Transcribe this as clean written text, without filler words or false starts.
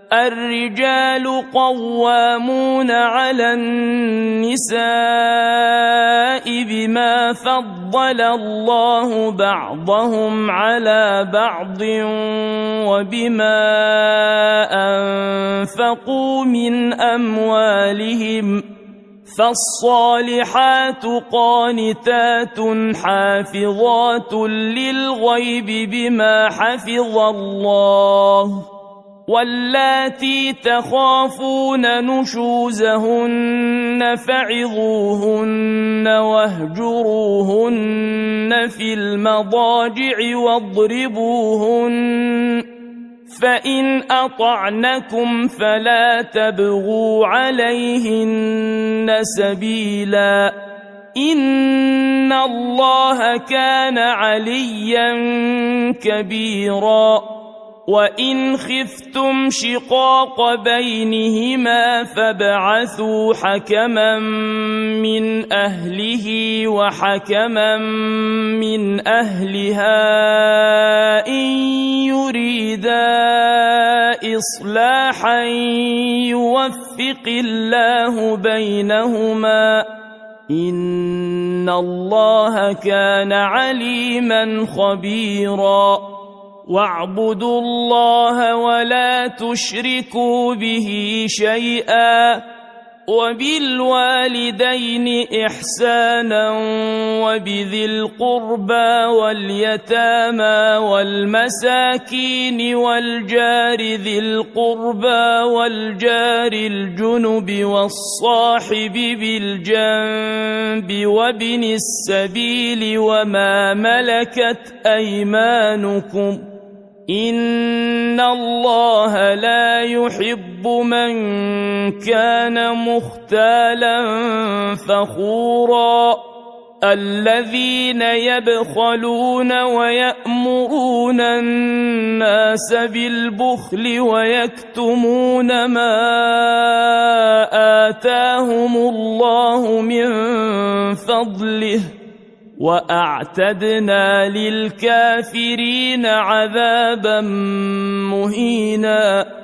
الرجال قوامون على النساء بما فضل الله بعضهم على بعض وبما أنفقوا من أموالهم، فالصالحات قانتات حافظات للغيب بما حفظ الله، واللاتي تخافون نشوزهن فعظوهن واهجروهن في المضاجع واضربوهن، فإن أطعنكم فلا تبغوا عليهن سبيلا، إن الله كان عليا كبيرا. وإن خفتم شقاق بينهما فابعثوا حكما من أهله وحكما من أهلها إن يريدا إصلاحا يوفق الله بينهما، إن الله كان عليما خبيرا. واعبدوا الله ولا تشركوا به شيئا، وبالوالدين إحسانا وبذي القربى واليتامى والمساكين والجار ذي القربى والجار الجنب والصاحب بالجنب وابن السبيل وما ملكت أيمانكم، إن الله لا يحب من كان مختالا فخورا. الذين يبخلون ويأمرون الناس بالبخل ويكتمون ما آتاهم الله من فضله، وأعتدنا للكافرين عذابا مهينا.